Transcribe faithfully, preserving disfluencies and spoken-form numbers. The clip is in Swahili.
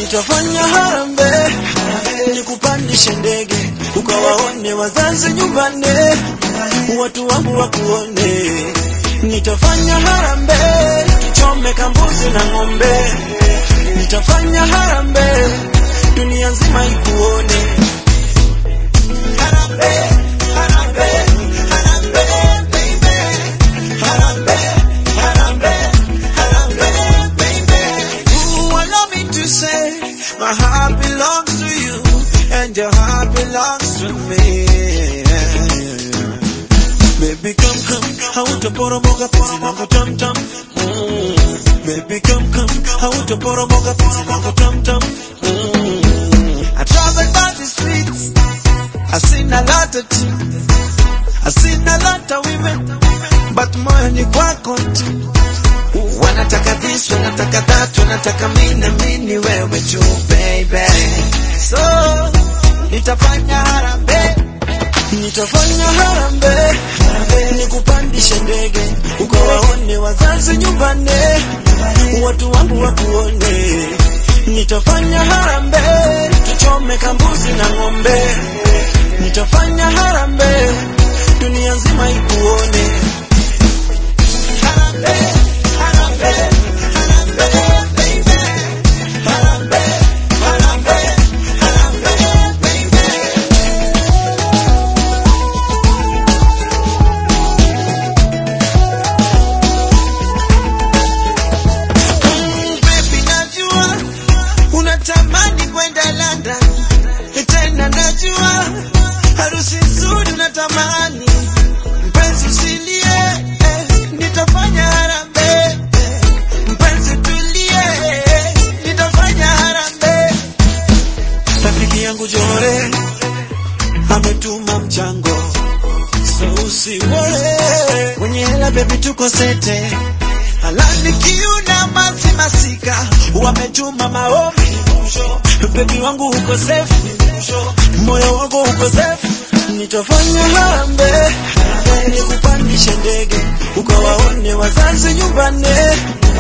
Nitafanya harambee, nikupandishe ndege, ukawaone wazazi nyumbani, watu wangu wakuone. Nitafanya harambee, tuchome kambuzi na ng'ombe. Nitafanya harambee, dunia nzima ikuone. Harambee, harambee, harambee, baby. Harambee, harambee, harambee, baby. Ooh, allow me to say, my heart belongs to you, and your heart belongs to me. Baby, come, come, hautaporomoka penzi langu tam tam. Mm. Baby, come, come, hautaporomoka penzi langu tam tam. Mm. I travel by the streets, I seen a lot of things, I seen a lot of women, but moyoni kwako tu. Wanataka this, wanataka that, wanataka mimi na mimi wewe tu, baby. So nitafanya harambee, nitafanya harambee, nikupandishe ndege, ukawaone wazazi nyumbani, watu wangu wakuone. Nitafanya harambee, tuchome kambuzi na ng'ombe. Nitafanya harambee, dunia nzima ikuone. Harambee, harambee, harambee, baby. Harambee, harambee, harambee, baby. Unatamani kwenda London, tena najua harusi nzuri unatamani. Mpenzi usilie, eh, nitafanya harambee. Eh, mpenzi tulie, eh, nitafanya harambee. Rafiki yangu Jore ametuma mchango, so usiwore. Mwenye hela baby tuko sete, halali kiuna masi masika, wametuma maombi. Baby wangu uko safe, moyo wangu uko safe. Nitafanya harambee, nikupandishe ndege, ukawaone wazazi nyumbani,